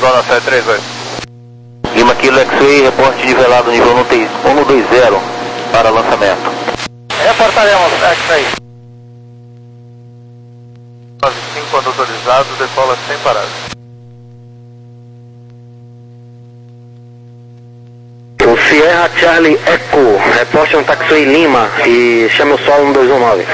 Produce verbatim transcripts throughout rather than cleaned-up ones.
Gona sete três oito. Lima Kilo X-Ray, reporte de velado nível um dois zero para lançamento. Reportaremos X-Ray. nove cinco autorizado, decola sem parar. O Sierra Charlie Echo, reporte um taxi Lima e chame o solo um dois um nove.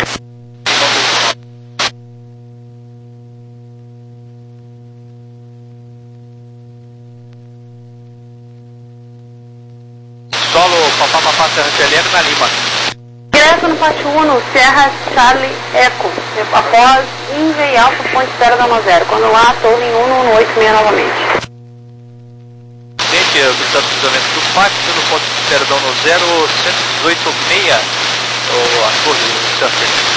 Solo, papá, papá, Serra T L M na Lima. Direto no Pátio um, Sierra Charlie Echo, após India e Alfa Ponte zero da zero, quando lá torre em um no oito seis novamente. Gente, habilitado cruzamento do pátio, pelo ponto zero da zero, cento e dezoito seis, ou a torre, distância.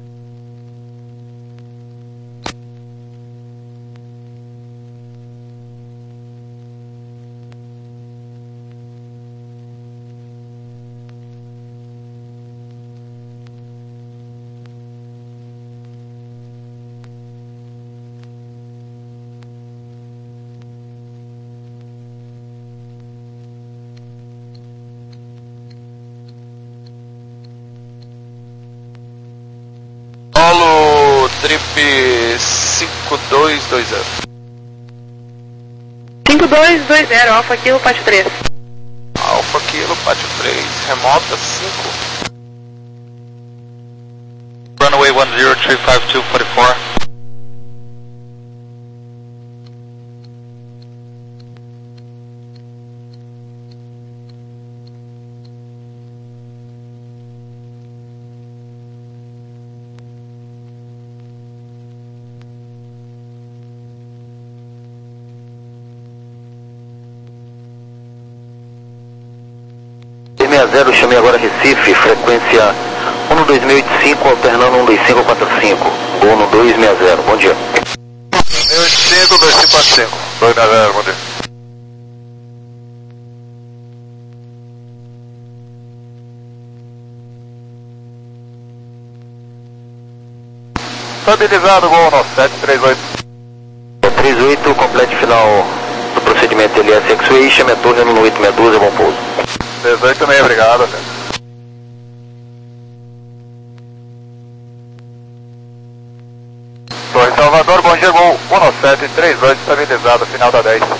Solo Trip cinco dois dois zero. cinco dois dois zero, Alfa Kilo, Pátio três. Alfa Kilo, Pátio três, remota cinco. Runway one zero three five two four four. zero, chamei agora Recife, frequência um dois seis oito cinco, alternando um dois cinco quatro cinco, Gol no dois seis zero, bom dia. dois oito cinco, dois cinco quatro cinco, dois seis zero, bom dia. Estabilizado, Gol no sete três oito. três oito, complete final do procedimento L S X-Way, chame a torre no oito seis doze, bom pouso. dezoito meio, obrigado. Torre Salvador, bom dia, Gol um sete três oito, estabilizado, final da dez.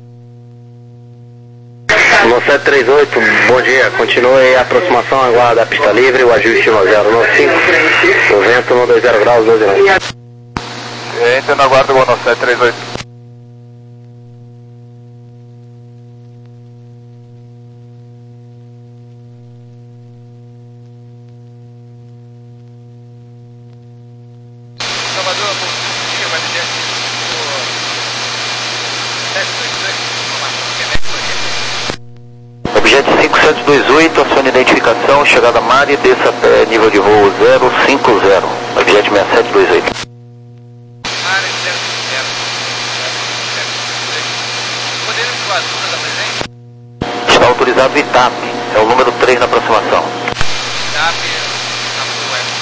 um sete três oito, bom dia, continue a aproximação, aguarda a pista livre, o ajuste no zero nove cinco, o vento no dois zero graus, doze graus. Entra na guarda, Gol sete três oito. Salvador, bom dia, vai dizer aqui o Objeto cinco sete dois oito, acione identificação, chegada Mari, desça até nível de voo zero cinco zero, objeto seis sete dois oito. Mari zero cinco zero. Poderes voadoras apresente? Está autorizado o I T A P, é o número três na aproximação. I T A P, na rua web.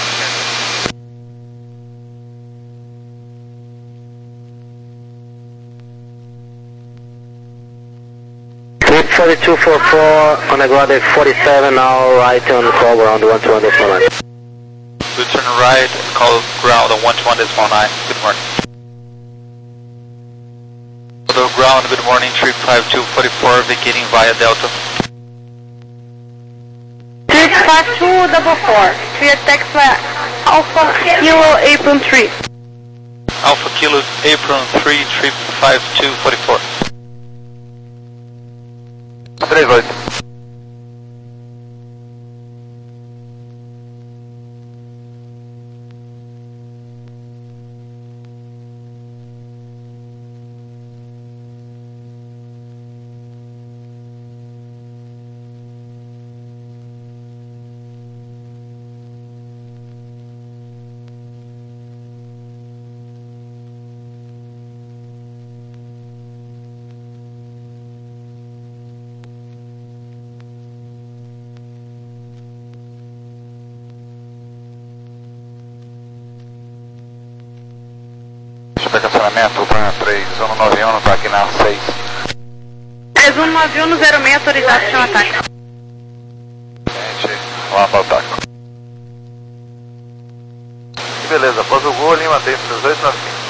forty-two forty-four, on the ground at forty-seven now, right on call ground one two one decimal nine. We turn right, call ground on one two one decimal nine. Good morning. Hello ground, good morning, trip five two four four, vacating via Delta. Trip five two double four, clear text via Alpha Kilo Apron three. Alpha Kilo Apron three, trip five two four four. três oito. para estacionamento, para três um nove um, está aqui na seis. três um nove um no zero seis, autorizado, chama ataque. Gente, vamos lá para o taco. Beleza, após o gol, Lima tem três oito nove cinco.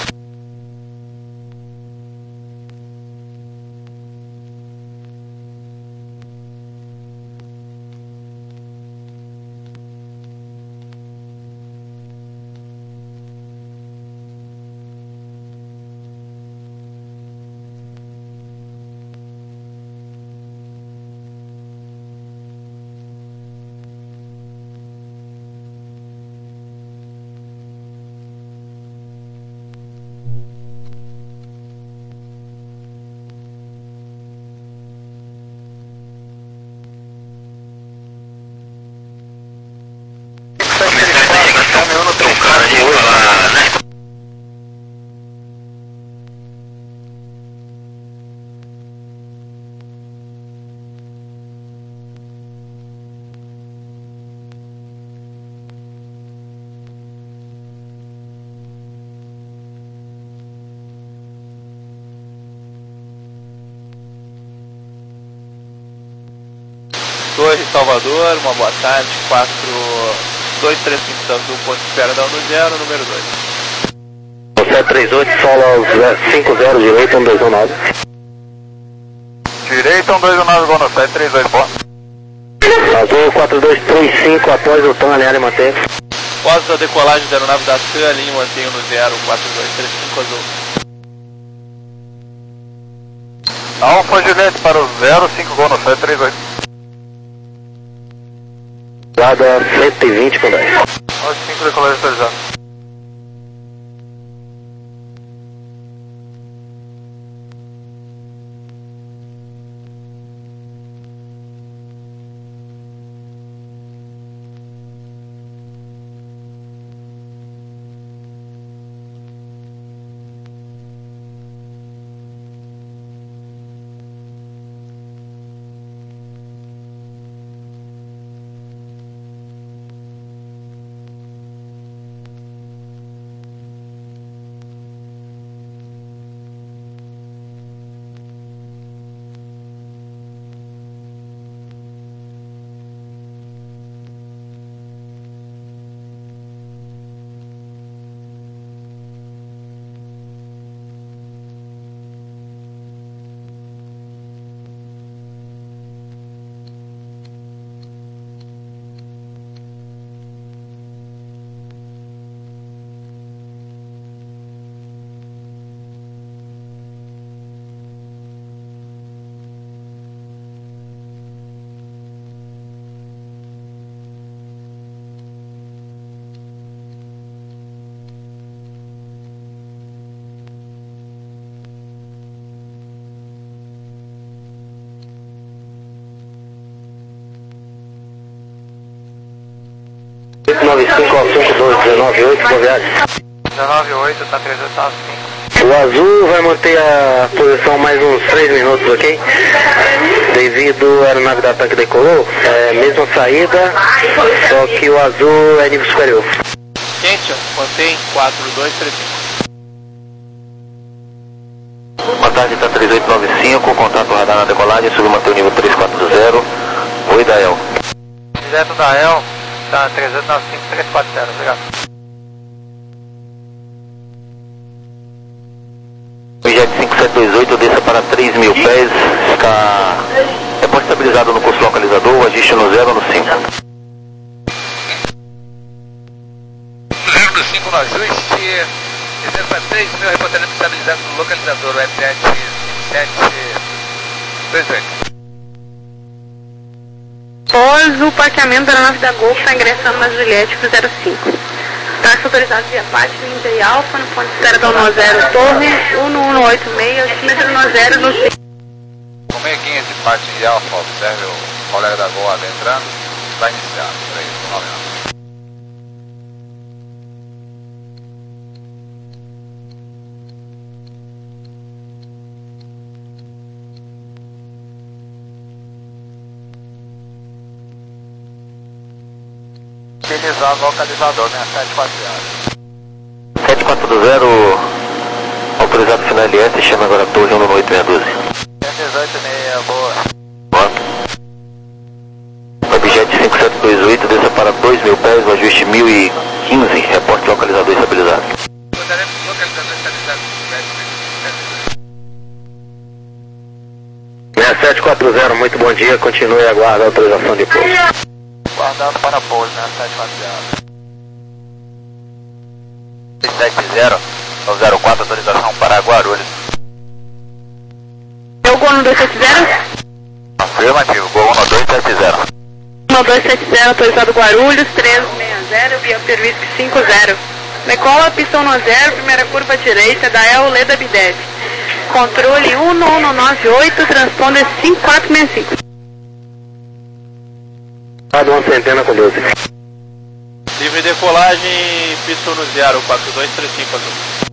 Torre Salvador, uma boa tarde, quatro dois três cinco Santos, um ponto de espera da no zero, número dois. sete três oito, solo cinco zero, direita, um dois um nove. Direita, um dois um nove, gol no sete três oito, pô. Azul quatro dois três cinco, após o TAM, alinhar e manter. Após a decolagem da aeronave da TAM, alinhe e mantenha no zero, quatro dois três cinco Azul. Alfa Juliette para o zero cinco, gol no sete três oito. Dada cento e vinte com dez. Nós cinco decolagem autorizado. nove cinco cinco dois dezenove oito, boa viagem. dezenove oito, tá três oito cinco. O azul vai manter a posição mais uns três minutos, ok? Devido à aeronave da TAM que decolou, é mesma saída, só que o azul é nível superior. Quente, mantém quatro dois três cinco. Boa tarde, tá três oito nove cinco, contato radar na decolagem, subiu manter o nível três quatro zero. Oi, Dael. Direto Dael, tá três oito nove cinco, três quatro zero, obrigado. Jet cinco sete dois oito, desça para três mil pés, está depois estabilizado no curso localizador, ajuste no zero no cinco. zero no cinco no ajuste, descendo para três mil, reportamento estabilizado no localizador, F sete sete dois oito. Após o parqueamento da aeronave da Gol, está ingressando na Juliette para o zero cinco. Táxi autorizado via Pátio, Índia e Alfa, no ponto de espera da um zero, Torre, um um oito seis, símetro no zero no cinco. Como é que esse Pátio de Alfa, observe o colega da Gol adentrando, vai iniciar, três nove nove. Utilizar o localizador, né? sete quatro zero. sete quatro zero, autorizado final L S, chama agora a torre um oito seis um doze. dezoito e meia, boa. Boa. Objeto cinco sete dois oito, desça para dois mil pés, o ajuste mil e quinze, reporte localizador estabilizado. Localizador estabilizado. seis sete quatro zero, muito bom dia, continue a aguarda a autorização de pouso. Guardando para pouso, né? sete quatro zero. seis sete zero, zero quatro, autorização para Guarulhos. É o Gol um dois sete zero? Afirmativo, Gol um dois sete zero. um dois sete zero, autorizado Guarulhos, três seis zero, via serviço cinco zero. Decola, pistão no zero, primeira curva direita, da El Leda Bidete. Controle um um nove oito, transponder cinco quatro seis cinco. Cada uma centena com doze. Livre decolagem, pistão no zero, quatro dois três cinco azul.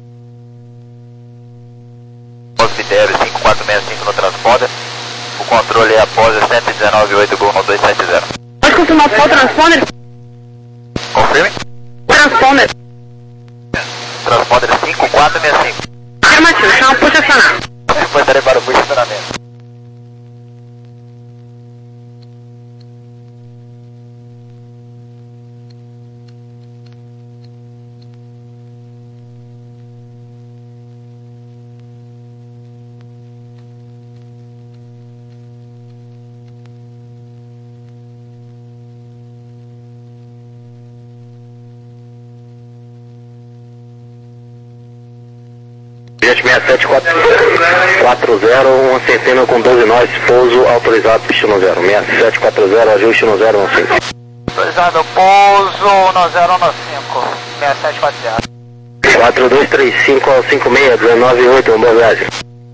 Montevideo cinco quatro seis cinco no transponder. O controle é após cento e dezenove oito, Gol um dois sete zero. Pode confirmar qual transponder? Confirme. Transponder. Transponder cinco quatro seis cinco. Afirmativo, chama por estacionar. cinquenta para o posicionamento. Jet seis sete quatro zero, uma centena com doze nós, pouso autorizado, pista no zero. seis sete quatro zero, ajuste no zero um cinco. Autorizado pouso no zero um cinco. seis sete quatro zero. quatro dois três cinco ao cinco seis, dezenove oito, uma boa viagem.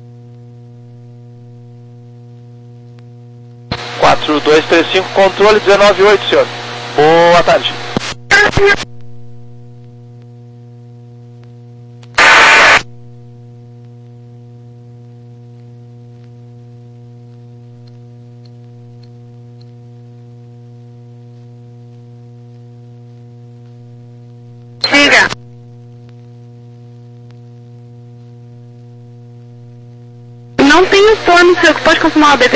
quatro dois três cinco, controle dezenove oito, senhor. Boa tarde. Siga. Não tem informe, senhor, que pode confirmar o B B?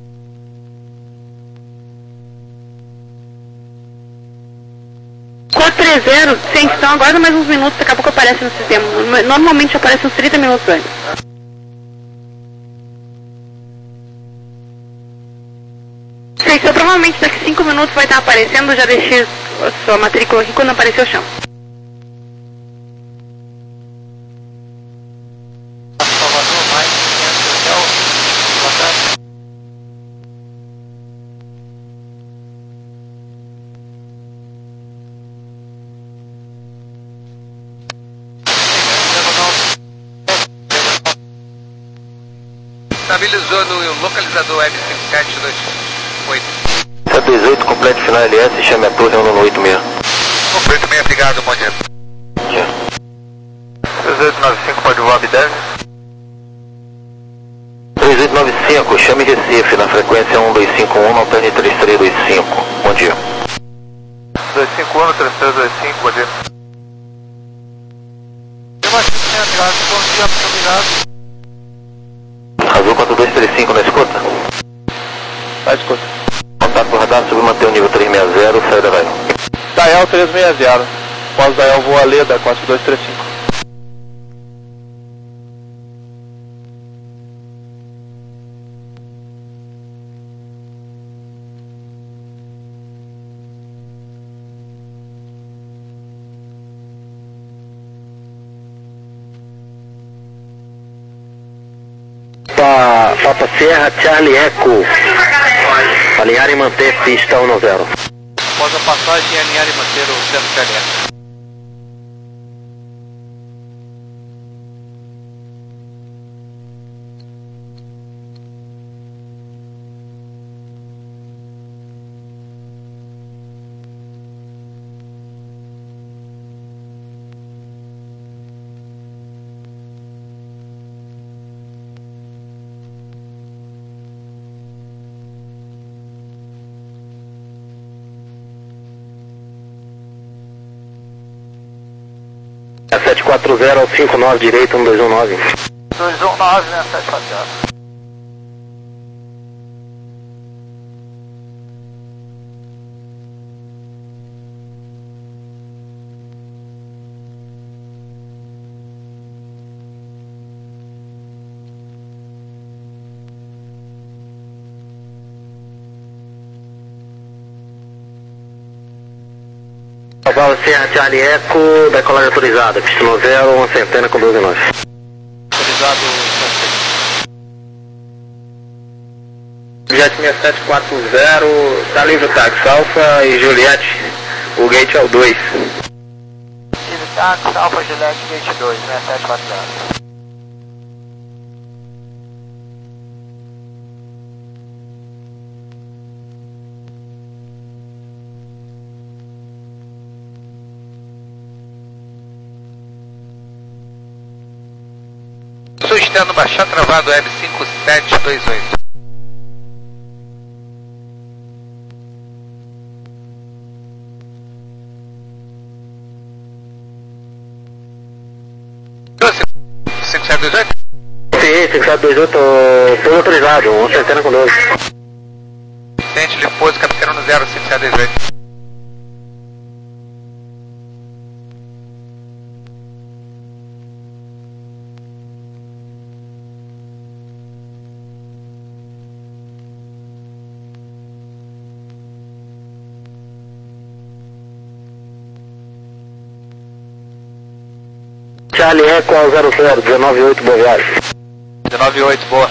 quatro três zero, sim, então aguarda mais uns minutos, daqui a pouco aparece no sistema. Normalmente aparece uns trinta minutos antes. Sim, então provavelmente daqui cinco minutos vai estar aparecendo, já deixei a sua matrícula aqui, quando aparecer eu chamo. Salvador, mais quinhentos hotel. Boa tarde. Estabilizou no localizador M cinco sete dois oito. sete dois oito, complete final L S, chame a torre um oito seis. oito seis, obrigado, bom dia. três oito nove cinco, pode voar B dez. três oito nove cinco, chame Recife, na frequência um dois cinco um, alterne três três dois cinco. Bom dia. dois cinco um, três três dois cinco, bom dia. Bom dia, muito obrigado. Azul quatro dois três cinco na escuta. Tá, escuta. Contato por radar, subir manter o nível três seis zero, saída vai. Dael três seis zero. Pós Dael voa Leda, quatro dois três cinco. Pa, Papa Serra, Charlie Eco. Alinhar e manter pista um zero. Após a passagem, alinhar e manter o centro de alinhamento. sete quatro zero ao cinco nove direito, um dois um nove. dois um nove, né? sete quatro zero. Cavalo Serra Charlie Eco, decolagem autorizada, pistão zero, uma centena com doze nós. Autorizado, Jet seis sete quatro zero, está livre o táxi Alfa e Juliette, o gate é o dois. Livre táxi, Alfa Juliette, gate dois, né? sete quatro zero. Sustentando baixar travado web cinco sete dois oito. cinco sete dois oito? Sim, cinco sete dois oito, todo autorizado, uma centena com doze. Tente de pouso, capitão no zero cinco sete dois oito. Charlie Eco ao zero zero, dezenove oito, boa viagem. dezenove oito, boa.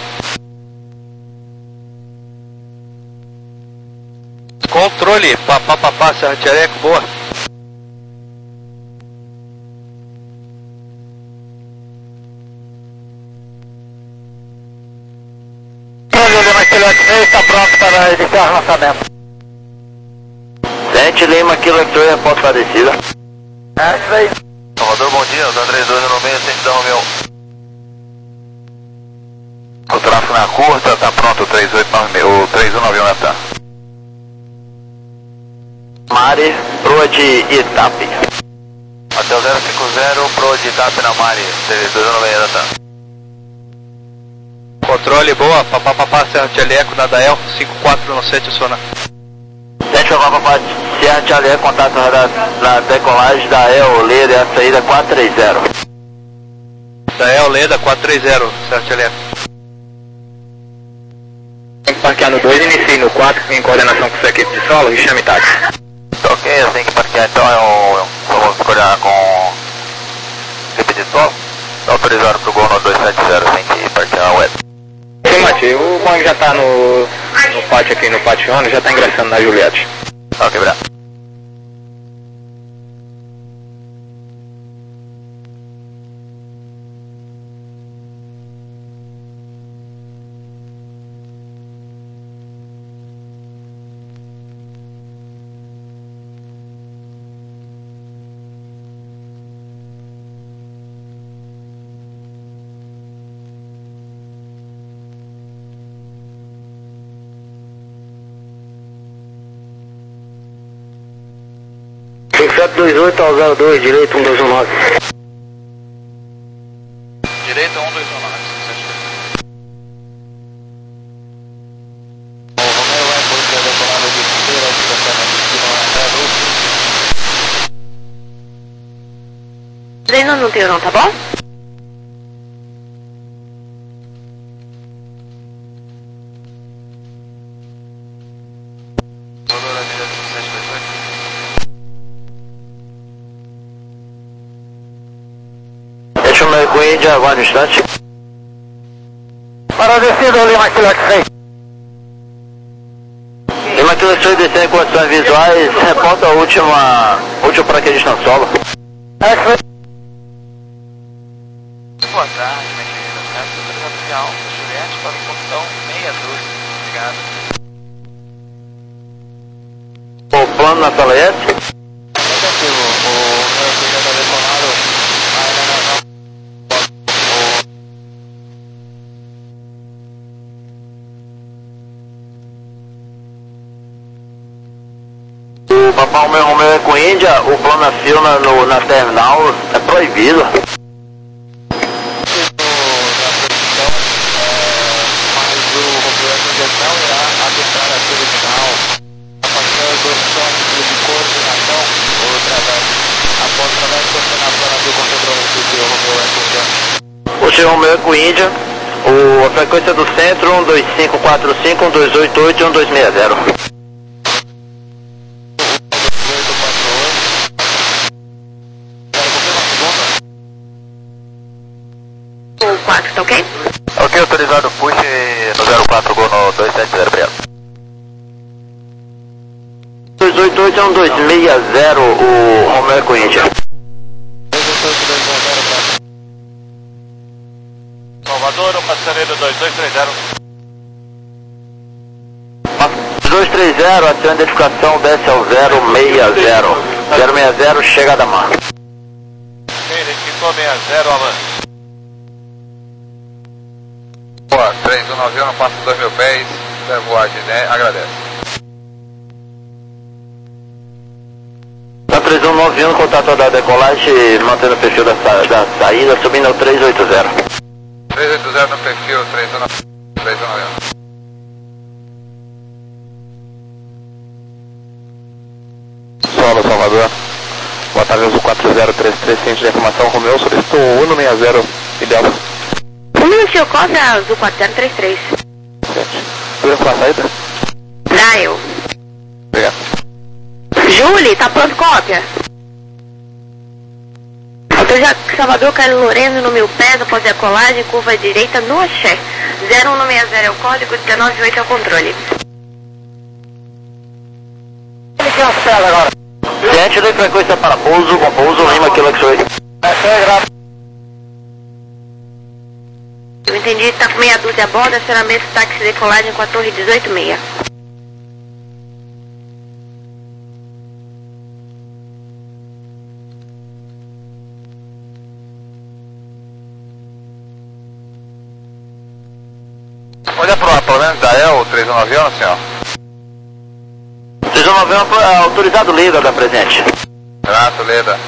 Controle, papá, papá, Serra Tchereco, boa. Lima Kilo X-Ray está pronto para iniciar o lançamento. sete Lima Kilo X-Ray, reporte para a descida. É isso aí. Salvador, bom dia, o André dois no meio, cento e meu. O tráfego na curta, está pronto, o três oito nove seis, o três um nove um Natan. Mari, proa de Itape. Hotel zero cinco zero, proa de Itape na Mari, dois um nove seis Natan. Controle, boa, papá, papá, Serra Tchereco, Nadael, cinco quatro nove sete, Sona. sete papá, papá, Serra Tchereco, contato na decolagem da E O Leda, a saída quatro três zero. Dael, Leda, quatro três zero, Serra Tchereco. Tem que parquear no dois, inicie no quatro, em coordenação com sua equipe de solo, e chame táxi. Ok, eu tenho que parquear então, eu, eu vou coordenar com equipe de solo. Autorizado para o Gol no dois sete zero, tem que parquear o web. Sim, Mati, o Boeing já está no, no pátio aqui, no pátio ano, já está ingressando na Juliette. Ok, obrigado. cinco sete dois oito ao zero dois, direito um dois um nove. Direito um dois um nove, O Romeo é por ser decolado de primeira, de Treino não tem não, tá bom? Deixa o meu Índia, aguarde um instante. Para a descida, Lima Kilo X-Ray. Lima Kilo X-Ray descendo em condições visuais, reporta a última, último paraquedista solo. X-Ray. Boa tarde, minha querida. Peço autorizado de Alfa Juliette para o portão meia dúzia. Obrigado. O plano na sala S? Negativo, o meu filho já está decolado, ainda não, não. O Papai Romeo Romeo é com Índia, o plano na fila no, na terminal é pro proibido. O Romeo Eco Índia, o, a frequência do centro um dois cinco quatro cinco, um dois oito oito e um dois seis zero. O quatro, tá ok? Ok, autorizado push no zero quatro Gol no dois sete zero, obrigado. dois oito oito e um dois seis zero, o Romeo Eco Índia. Salvador, o passageiro dois dois três zero. dois três zero, ação de identificação, desce ao zero seis zero. zero seis zero, chega da mar. Identificou seis zero, Alan. Boa, três um nove um, passa dois mil pés, voagem, né? Agradece. Na três um nove um, contato da decolagem, mantendo o perfil da, sa da saída, subindo ao três oito zero. três oito zero no perfil, três um nove um. Solo, Salvador. Boa tarde, Azul quatro zero três três, ciente de informação, Romeu, solicitou um seis zero, ideal. Um minutinho, cópia, Azul quatro zero três três. Certo. Tudo com a saída? Dá eu. Obrigado. Julie, tá pronto cópia? Autorizado Salvador, Carlos Lourenço, no mil pés, após a colagem, curva direita no axé. zero um seis zero é o código, dezenove oito é o controle. Ciente de frequência para pouso, com pouso, Lima, Kilo X-Ray. Eu entendi, tá com meia dúzia a bordo, acionamento táxi decolagem com a torre dezoito seis. Pode aprovar pelo menos da E L três um nove um, senhor? três um nove um é autorizado Leda da presente. Graças, Leda.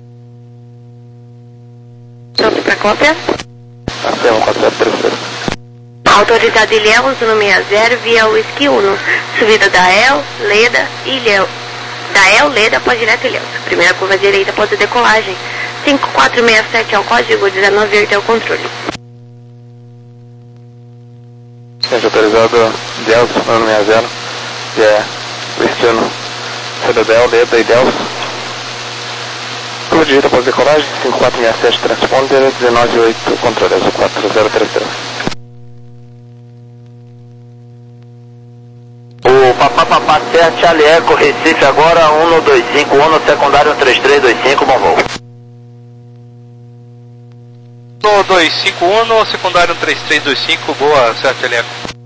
Pronto pra cópia? Ação quatro zero três três. Autorizado Ilhéus, no seis zero, via Whisky Uno. Subida da E L, Leda, Ilhéus. Da E L, Leda, após direto Ilhéus. Primeira curva direita após a decolagem. cinco quatro seis sete é o código, dezenove oito é o controle. Ciente autorizado Dells, um seis zero, que é Whisky Uno. Cedadel, Leda e Dells. Curva direita após decolagem, cinco quatro seis sete transponder, dezenove oito controle, Azul quatro zero três três. O Papá Papá Serra, Charlie Eco, Recife agora, um dois cinco um, secundário três três dois cinco, bom voo. No dois cinco um, no secundário três três dois cinco, boa, certo, Elenco.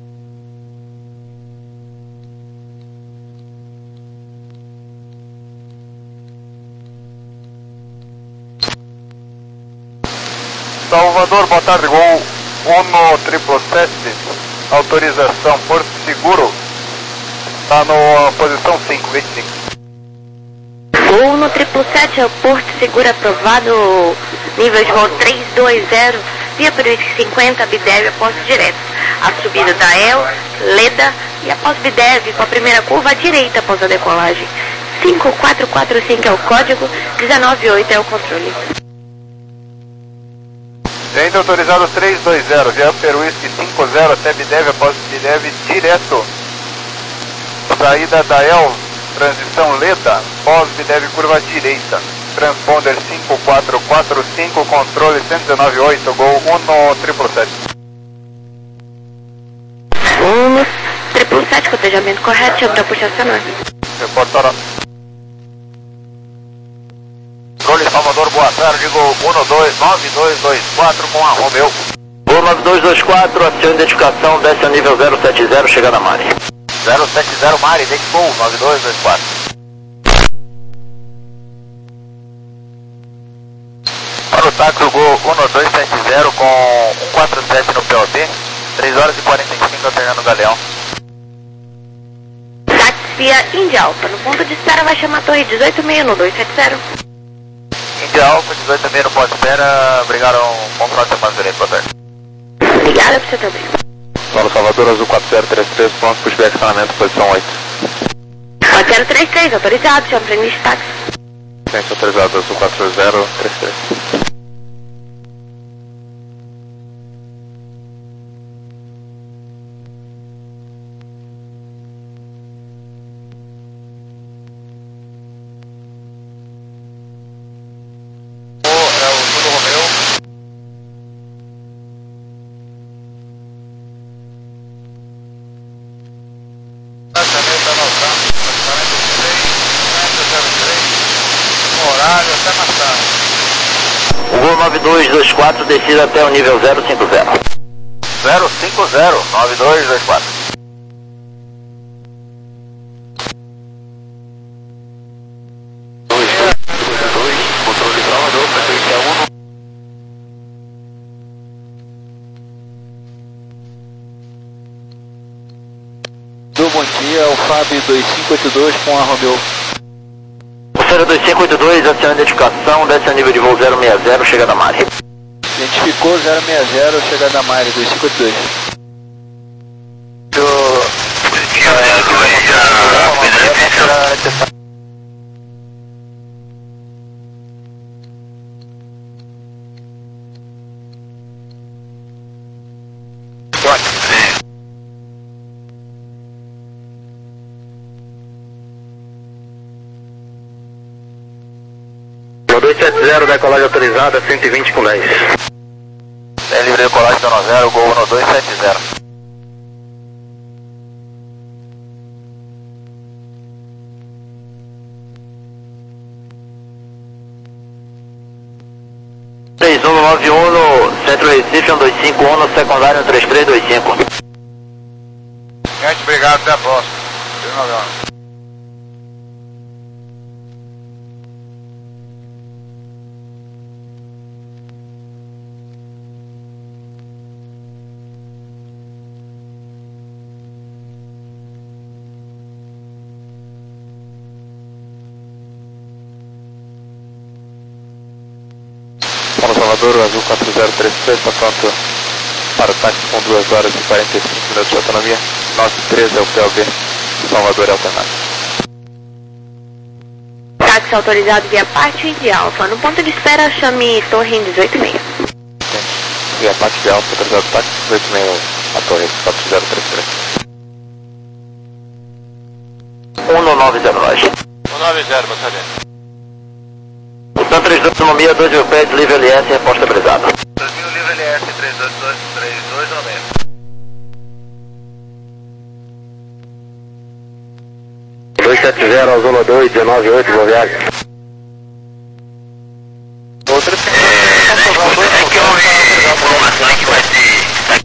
Salvador, boa tarde, Gol um triple sete, autorização Porto Seguro, está na posição cinco, vinte e cinco. Gol no triple sete, é o Porto Seguro aprovado, nível de voo três dois zero, via Peruísque cinquenta, Bidev após direto. A subida da E L, Leda e após Bidev com a primeira curva à direita após a decolagem. cinco quatro quatro cinco é o código, dezenove oito é o controle. Gente autorizado três dois zero, via Peruísque cinco zero até Bidev após Bidev direto. Saída da E L, transição Leda, pós-Bidev curva direita. Transponder cinco quatro quatro cinco, controle cento e dezenove oito, Gol um triple sete. um triple sete, cotejamento correto, chama para puxar acionar. Reportaram. Controle Salvador, boa tarde, Gol um dois nove dois dois quatro com a Romeu. Gol nove dois dois quatro, ação de identificação, desce ao nível zero sete zero, chega na Mari. zero sete zero Mari, identificou nove dois dois quatro. Para o táxi, o Gol um dois sete zero com um quatro sete no P O B, três horas e quarenta e cinco alternando o Galeão. Táxi via Índia Alfa, no ponto de espera vai chamar a torre dezoito seis no dois sete zero. Índia Alfa, dezoito também no ponto de espera, obrigado, um bom final de semana, gerente, boa tarde. Obrigada por você também. Solo Salvador, Azul quatro zero três três, pronto, pushback, estacionamento, posição oito. quatro zero três três, autorizado, chama para início de táxi. Ciência autorizado, Azul quatro zero três três. nove dois dois quatro, descida até o nível zero cinco zero. zero cinco zero, nove dois dois quatro. dois dois dois, controle Salvador, frequência um. Do bom dia, o Fábio dois cinco oito dois com a Romeo. zero dois cinco oito dois, aciona a identificação, desce a nível de voo zero seis zero, chega da Mari. Identificou zero seis zero, chega da Mari, dois cinco oito dois. dois sete zero, decolagem autorizada, cento e vinte com dez. É livre decolagem da zero, Gol no dois sete zero. três um nove um, Centro Recife, um dois cinco um, secundário três três dois cinco. Gente, obrigado, até a próxima. Solo Salvador, Azul quatro zero três três, está pronto para o táxi com duas horas e quarenta e cinco minutos de autonomia. nove três é o P O B, Salvador é alternado. Táxi autorizado via parte de Alfa. No ponto de espera, chame Torre em dezoito e meia. Via parte de Alfa, autorizado táxi dezoito e meia, a Torre quatro zero três três. um nove zero nove. um nove zero, batalhão. Então três dois, autonomia, dois mil pés, livre L S, reposta brisada. dois mil, livre L S, três dois dois, três dois no meio. dois sete zero, Azul dois, dezenove oito, boa viagem. Outra é que eu vi informação que vai se...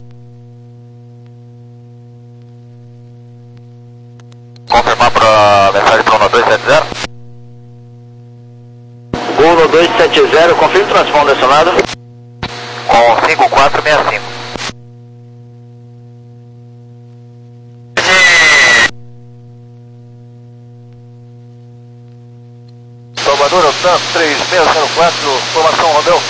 Confirmar para a mensagem para o dois sete zero. Gol no dois sete zero, confirme o transponder acionado. Com cinco quatro seis cinco. Salvador, Altanto, três seis zero quatro, formação Romeu.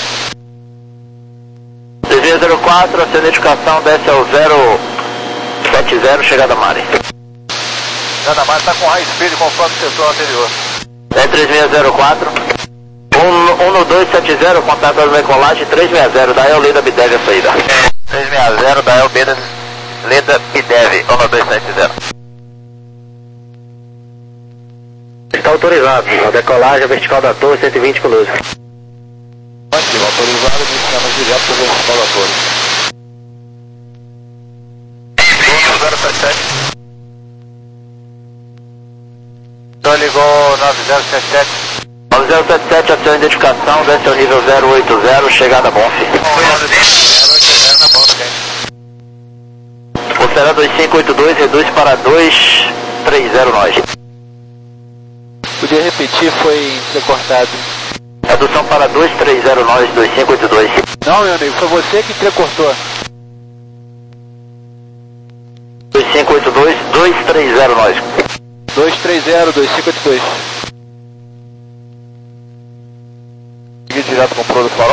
três seis zero quatro, a identificação desce ao zero sete zero, chegada Mari. Chegada Mari está com high speed conforme o setor anterior. É três seis zero quatro. um no dois sete zero, contato da decolagem, três seis zero, da El Leda Bidev a saída. três seis zero, da El Leda Bidev, um dois sete zero. Está autorizado, a decolagem, a vertical da torre, cento e vinte conosco. Ótimo, autorizado, iniciamos direto para o vertical da torre. zero sete sete. Então ligou nove zero sete sete. nove zero sete sete, ação de identificação, desce ao nível zero oito zero, chegada Bonf. O Será dois cinco oito dois, reduz para dois três zero nove. Podia repetir, foi entrecortado. Redução para dois três zero nove, dois cinco oito dois. Não, meu amigo, foi você que entrecortou. dois cinco oito dois, dois três zero nove. dois três zero, dois cinco oito dois. direto com o produto farol.